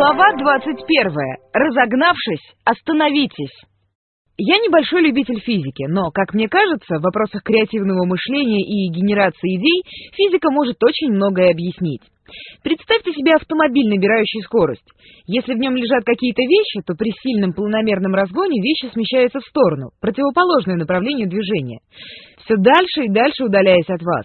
Глава 21. Разогнавшись, остановитесь. Я небольшой любитель физики, но, как мне кажется, в вопросах креативного мышления и генерации идей физика может очень многое объяснить. Представьте себе автомобиль, набирающий скорость. Если в нем лежат какие-то вещи, то при сильном планомерном разгоне вещи смещаются в сторону, противоположное направлению движения, все дальше и дальше удаляясь от вас.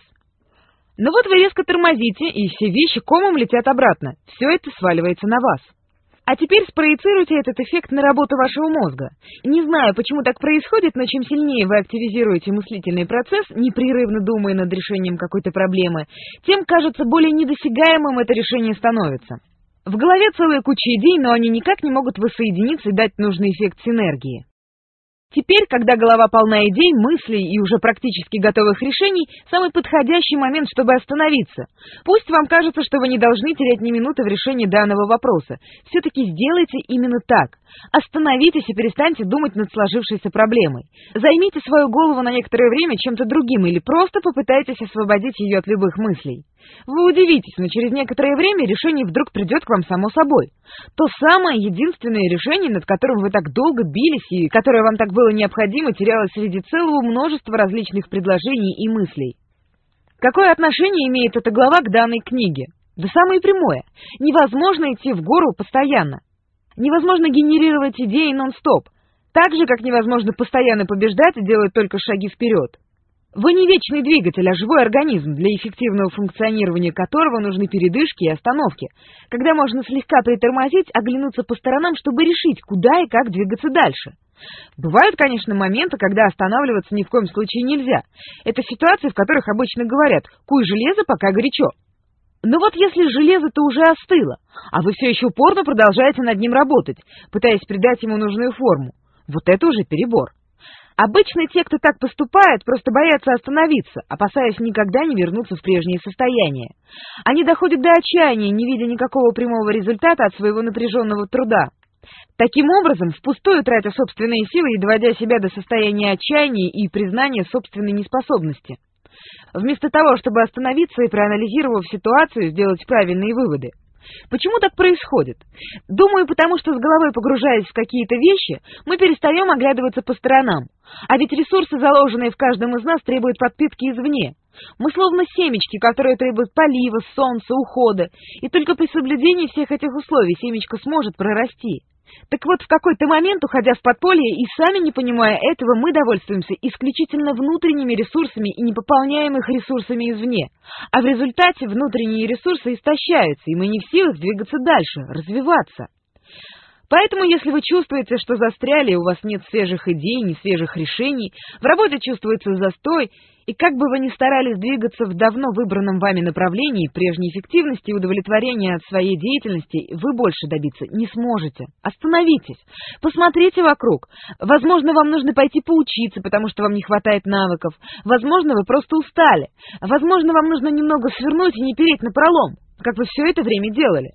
Но вот вы резко тормозите, и все вещи комом летят обратно. Все это сваливается на вас. А теперь спроецируйте этот эффект на работу вашего мозга. Не знаю, почему так происходит, но чем сильнее вы активизируете мыслительный процесс, непрерывно думая над решением какой-то проблемы, тем, кажется, более недосягаемым это решение становится. В голове целая куча идей, но они никак не могут воссоединиться и дать нужный эффект синергии. Теперь, когда голова полна идей, мыслей и уже практически готовых решений, самый подходящий момент, чтобы остановиться. Пусть вам кажется, что вы не должны терять ни минуты в решении данного вопроса. Все-таки сделайте именно так. Остановитесь и перестаньте думать над сложившейся проблемой. Займите свою голову на некоторое время чем-то другим или просто попытайтесь освободить ее от любых мыслей. Вы удивитесь, но через некоторое время решение вдруг придет к вам само собой. То самое единственное решение, над которым вы так долго бились и которое вам так было необходимо, терялось среди целого множества различных предложений и мыслей. Какое отношение имеет эта глава к данной книге? Да самое прямое. Невозможно идти в гору постоянно. Невозможно генерировать идеи нон-стоп. Так же, как невозможно постоянно побеждать и делать только шаги вперед. Вы не вечный двигатель, а живой организм, для эффективного функционирования которого нужны передышки и остановки, когда можно слегка притормозить, оглянуться по сторонам, чтобы решить, куда и как двигаться дальше. Бывают, конечно, моменты, когда останавливаться ни в коем случае нельзя. Это ситуации, в которых обычно говорят «куй железо, пока горячо». Но вот если железо-то уже остыло, а вы все еще упорно продолжаете над ним работать, пытаясь придать ему нужную форму, вот это уже перебор. Обычно те, кто так поступает, просто боятся остановиться, опасаясь никогда не вернуться в прежнее состояние. Они доходят до отчаяния, не видя никакого прямого результата от своего напряженного труда. Таким образом, впустую тратя собственные силы и доводя себя до состояния отчаяния и признания собственной неспособности. Вместо того, чтобы остановиться и, проанализировав ситуацию, сделать правильные выводы. Почему так происходит? Думаю, потому что с головой погружаясь в какие-то вещи, мы перестаем оглядываться по сторонам. А ведь ресурсы, заложенные в каждом из нас, требуют подпитки извне. Мы словно семечки, которые требуют полива, солнца, ухода. И только при соблюдении всех этих условий семечко сможет прорасти. Так вот, в какой-то момент, уходя в подполье и сами не понимая этого, мы довольствуемся исключительно внутренними ресурсами и не пополняем их ресурсами извне. А в результате внутренние ресурсы истощаются, и мы не в силах двигаться дальше, развиваться. Поэтому, если вы чувствуете, что застряли, у вас нет свежих идей, ни свежих решений, в работе чувствуется застой, и как бы вы ни старались двигаться в давно выбранном вами направлении, прежней эффективности и удовлетворения от своей деятельности вы больше добиться не сможете. Остановитесь, посмотрите вокруг. Возможно, вам нужно пойти поучиться, потому что вам не хватает навыков. Возможно, вы просто устали. Возможно, вам нужно немного свернуть и не переть напролом, как вы все это время делали.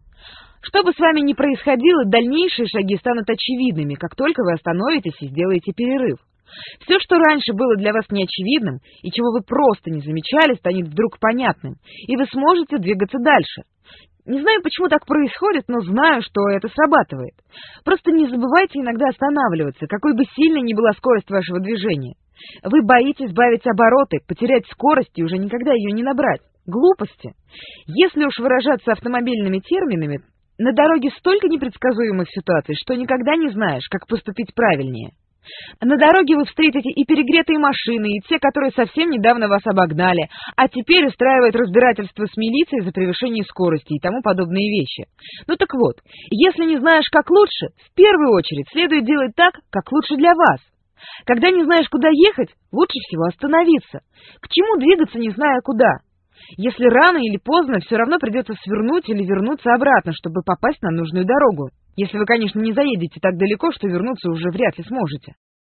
Что бы с вами ни происходило, дальнейшие шаги станут очевидными, как только вы остановитесь и сделаете перерыв. Все, что раньше было для вас неочевидным, и чего вы просто не замечали, станет вдруг понятным, и вы сможете двигаться дальше. Не знаю, почему так происходит, но знаю, что это срабатывает. Просто не забывайте иногда останавливаться, какой бы сильной ни была скорость вашего движения. Вы боитесь сбавить обороты, потерять скорость и уже никогда ее не набрать. Глупости. Если уж выражаться автомобильными терминами, на дороге столько непредсказуемых ситуаций, что никогда не знаешь, как поступить правильнее. На дороге вы встретите и перегретые машины, и те, которые совсем недавно вас обогнали, а теперь устраивают разбирательство с милицией за превышение скорости и тому подобные вещи. Ну так вот, если не знаешь, как лучше, в первую очередь следует делать так, как лучше для вас. Когда не знаешь, куда ехать, лучше всего остановиться. К чему двигаться, не зная куда? Если рано или поздно, все равно придется свернуть или вернуться обратно, чтобы попасть на нужную дорогу. Если вы, конечно, не заедете так далеко, что вернуться уже вряд ли сможете.